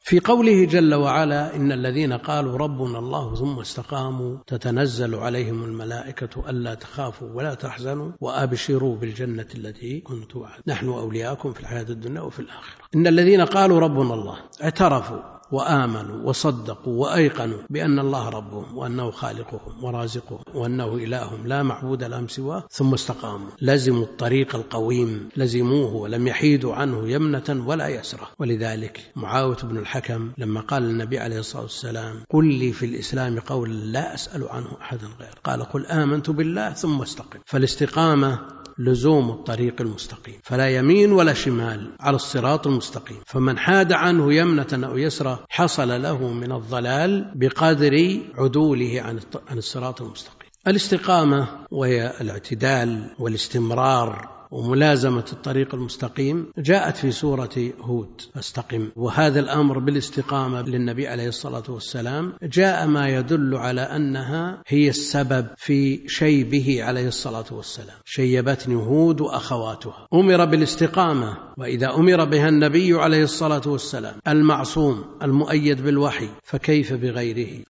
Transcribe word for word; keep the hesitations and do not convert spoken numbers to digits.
في قوله جل وعلا إن الذين قالوا ربنا الله ثم استقاموا تتنزل عليهم الملائكة ألا تخافوا ولا تحزنوا وأبشروا بالجنة التي كنتم وعدتم نحن أولياؤكم في الحياة الدنيا وفي الآخرة. إن الذين قالوا ربنا الله اعترفوا وآمنوا وصدقوا وأيقنوا بأن الله ربهم وأنه خالقهم ورازقهم وأنه إلههم لا معبود لهم سواه ثم استقاموا لزموا الطريق القويم لزموه ولم يحيدوا عنه يمنة ولا يسرة. ولذلك معاوية بن الحكم لما قال النبي عليه الصلاة والسلام قل لي في الإسلام قولا لا أسأل عنه أحدا غير قال قل آمنت بالله ثم استقم. فالاستقامة لزوم الطريق المستقيم فلا يمين ولا شمال على الصراط المستقيم، فمن حاد عنه يمنة أو يسرى حصل له من الضلال بقدر عدوله عن الصراط المستقيم. الاستقامة وهي الاعتدال والاستمرار وملازمة الطريق المستقيم جاءت في سورة هود فاستقم، وهذا الأمر بالاستقامة للنبي عليه الصلاة والسلام جاء ما يدل على أنها هي السبب في شيبه عليه الصلاة والسلام، شيبتني هود وأخواتها. أمر بالاستقامة، وإذا أمر بها النبي عليه الصلاة والسلام المعصوم المؤيد بالوحي فكيف بغيره؟